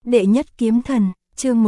Đệ nhất kiếm thần, chương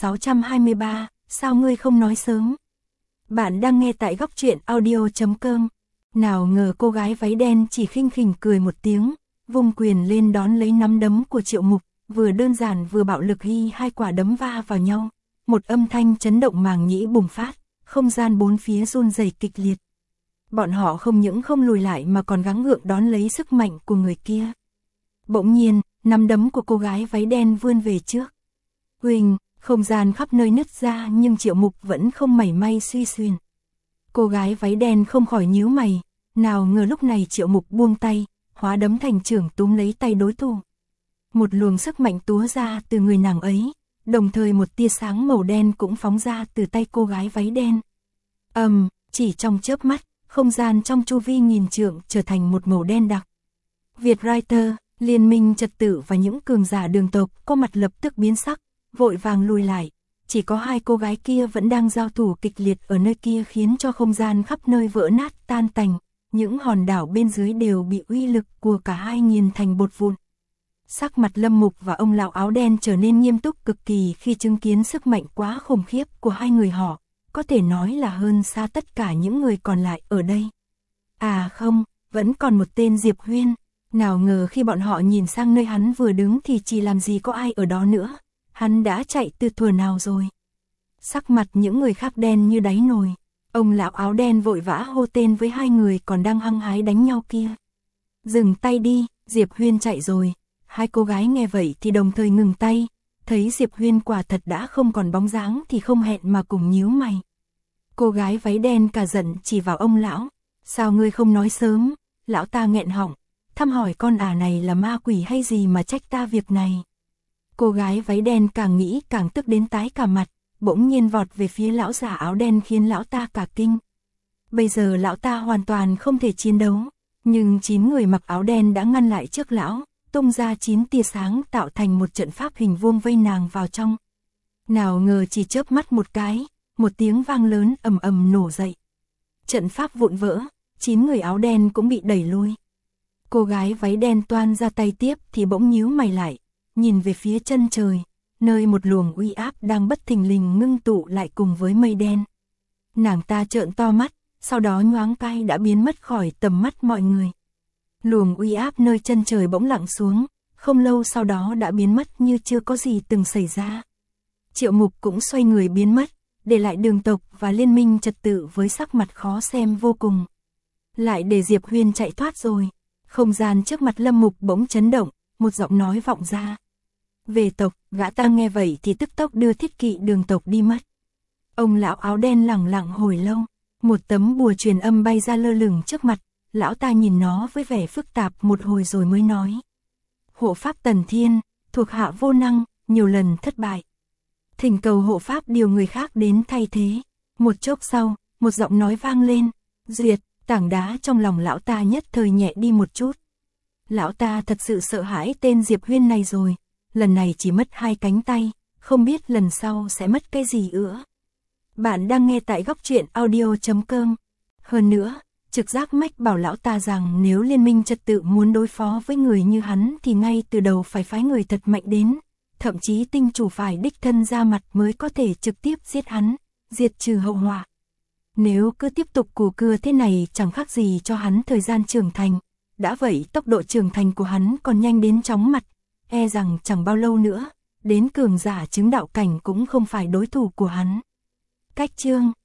1623, sao ngươi không nói sớm? Bạn đang nghe tại góc truyện audio.com. Nào ngờ cô gái váy đen chỉ khinh khỉnh cười một tiếng, vung quyền lên đón lấy nắm đấm của Triệu Mục, vừa đơn giản vừa bạo lực hai quả đấm va vào nhau. Một âm thanh chấn động màng nhĩ bùng phát, không gian bốn phía run rẩy kịch liệt. Bọn họ không những không lùi lại mà còn gắng gượng đón lấy sức mạnh của người kia. Bỗng nhiên, nắm đấm của cô gái váy đen vươn về trước. Huỳnh, không gian khắp nơi nứt ra nhưng Triệu Mục vẫn không mảy may suy xuyển. Cô gái váy đen không khỏi nhíu mày, nào ngờ lúc này Triệu Mục buông tay, hóa đấm thành chưởng túm lấy tay đối thủ. Một luồng sức mạnh túa ra từ người nàng ấy, đồng thời một tia sáng màu đen cũng phóng ra từ tay cô gái váy đen. Chỉ trong chớp mắt, không gian trong chu vi nghìn trượng trở thành một màu đen đặc. Việt Writer, Liên minh trật tự và những cường giả đường tộc có mặt lập tức biến sắc, vội vàng lùi lại. Chỉ có hai cô gái kia vẫn đang giao thủ kịch liệt ở nơi kia khiến cho không gian khắp nơi vỡ nát tan tành. Những hòn đảo bên dưới đều bị uy lực của cả hai nghiền thành bột vụn. Sắc mặt Lâm Mục và ông lão áo đen trở nên nghiêm túc cực kỳ khi chứng kiến sức mạnh quá khủng khiếp của hai người họ, có thể nói là hơn xa tất cả những người còn lại ở đây. À không, vẫn còn một tên Diệp Huyên. Nào ngờ khi bọn họ nhìn sang nơi hắn vừa đứng thì chỉ làm gì có ai ở đó nữa, hắn đã chạy từ thuở nào rồi. Sắc mặt những người khác đen như đáy nồi, ông lão áo đen vội vã hô tên với hai người còn đang hăng hái đánh nhau kia. Dừng tay đi, Diệp Huyên chạy rồi. Hai cô gái nghe vậy thì đồng thời ngừng tay, thấy Diệp Huyên quả thật đã không còn bóng dáng thì không hẹn mà cùng nhíu mày. Cô gái váy đen cả giận chỉ vào ông lão, sao ngươi không nói sớm? Lão ta nghẹn họng, thăm hỏi con này là ma quỷ hay gì mà trách ta việc này. Cô gái váy đen càng nghĩ càng tức đến tái cả mặt, bỗng nhiên vọt về phía lão già áo đen khiến lão ta cả kinh. Bây giờ lão ta hoàn toàn không thể chiến đấu, nhưng 9 người mặc áo đen đã ngăn lại trước lão, tung ra 9 tia sáng tạo thành một trận pháp hình vuông vây nàng vào trong. Nào ngờ chỉ chớp mắt một cái, một tiếng vang lớn ầm ầm nổ dậy. Trận pháp vụn vỡ, 9 người áo đen cũng bị đẩy lui. Cô gái váy đen toan ra tay tiếp thì bỗng nhíu mày lại, nhìn về phía chân trời, nơi một luồng uy áp đang bất thình lình ngưng tụ lại cùng với mây đen. Nàng ta trợn to mắt, sau đó nhoáng cái đã biến mất khỏi tầm mắt mọi người. Luồng uy áp nơi chân trời bỗng lặng xuống, không lâu sau đó đã biến mất như chưa có gì từng xảy ra. Triệu Mục cũng xoay người biến mất, để lại đường tộc và liên minh trật tự với sắc mặt khó xem vô cùng. Lại để Diệp Huyên chạy thoát rồi. Không gian trước mặt Lâm Mục bỗng chấn động, một giọng nói vọng ra. Về tộc, gã ta nghe vậy thì tức tốc đưa thiết kỵ đường tộc đi mất. Ông lão áo đen lẳng lặng hồi lâu, một tấm bùa truyền âm bay ra lơ lửng trước mặt, lão ta nhìn nó với vẻ phức tạp một hồi rồi mới nói. Hộ pháp Tần Thiên, thuộc hạ vô năng, nhiều lần thất bại. Thỉnh cầu hộ pháp điều người khác đến thay thế. Một chốc sau, một giọng nói vang lên. Duyệt. Tảng đá trong lòng lão ta nhất thời nhẹ đi một chút. Lão ta thật sự sợ hãi tên Diệp Huyên này rồi, lần này chỉ mất 2 cánh tay, không biết lần sau sẽ mất cái gì nữa. Bạn đang nghe tại góc truyện audio.com. Hơn nữa, trực giác mách bảo lão ta rằng nếu liên minh trật tự muốn đối phó với người như hắn thì ngay từ đầu phải phái người thật mạnh đến, thậm chí tinh chủ phải đích thân ra mặt mới có thể trực tiếp giết hắn, diệt trừ hậu họa. Nếu cứ tiếp tục cù cưa thế này chẳng khác gì cho hắn thời gian trưởng thành. Đã vậy tốc độ trưởng thành của hắn còn nhanh đến chóng mặt. E rằng chẳng bao lâu nữa, đến cường giả chứng đạo cảnh cũng không phải đối thủ của hắn. Cách chương